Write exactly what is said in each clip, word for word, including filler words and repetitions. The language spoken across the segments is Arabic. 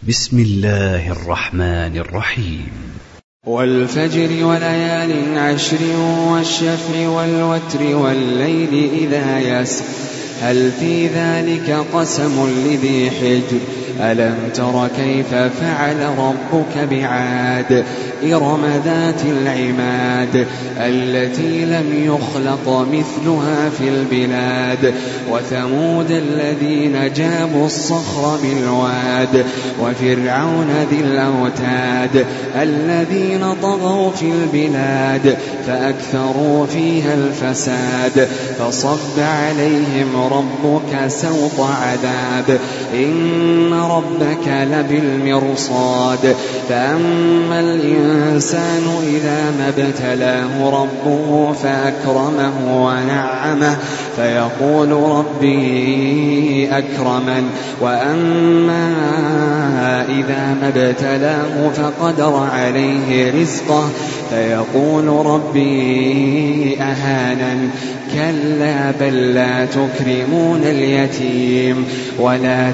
بسم الله الرحمن الرحيم. والفجر وليال عشر والشفع والوتر والليل إذا يسر هل في ذلك قسم لذي حجر ألم تر كيف فعل ربك بعاد إرم ذات العماد التي لم يخلق مثلها في البلاد وثمود الذين جابوا الصخر بالواد وفرعون ذي الأوتاد الذين طغوا في البلاد فأكثروا فيها الفساد فصب عليهم ربك سوط عذاب إن ربك لبالمرصاد فأما الإنسان إذا ما ابتلاه ربه فأكرمه ونعمه فيقول ربي أكرمن وأما إذا ما ابتلاه فقدر عليه رزقه فيقول ربي أهانن كلا بل لا تكرمون اليتيم ولا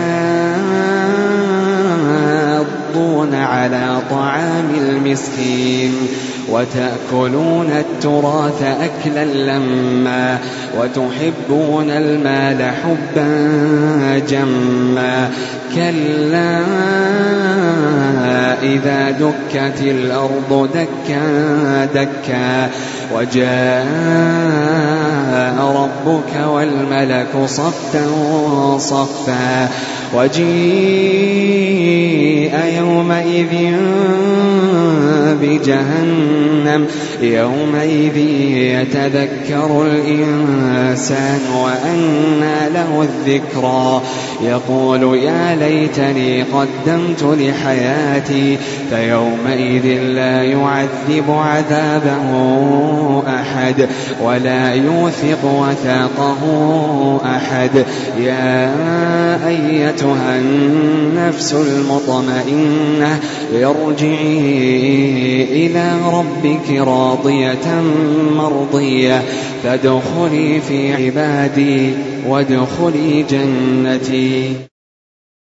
تحاضون على طعام المسكين وتأكلون التراث أكلا لما وتحبون المال حبا جما كلا إذا دكت الأرض دكا دكا وجاء ربك والملك صفا صفا وجيء يومئذ بجهنم يومئذ يتذكر الإنسان وأنى له الذكرى يقول يا ليتني قدمت لحياتي فيومئذ لا يعذب عذابه أحد ولا يوثق وثاقه أحد يا أيتها النفس المطمئنة ارجعي إلى ربك راضية مرضية فادخلي في عبادي وادخلي جنتي.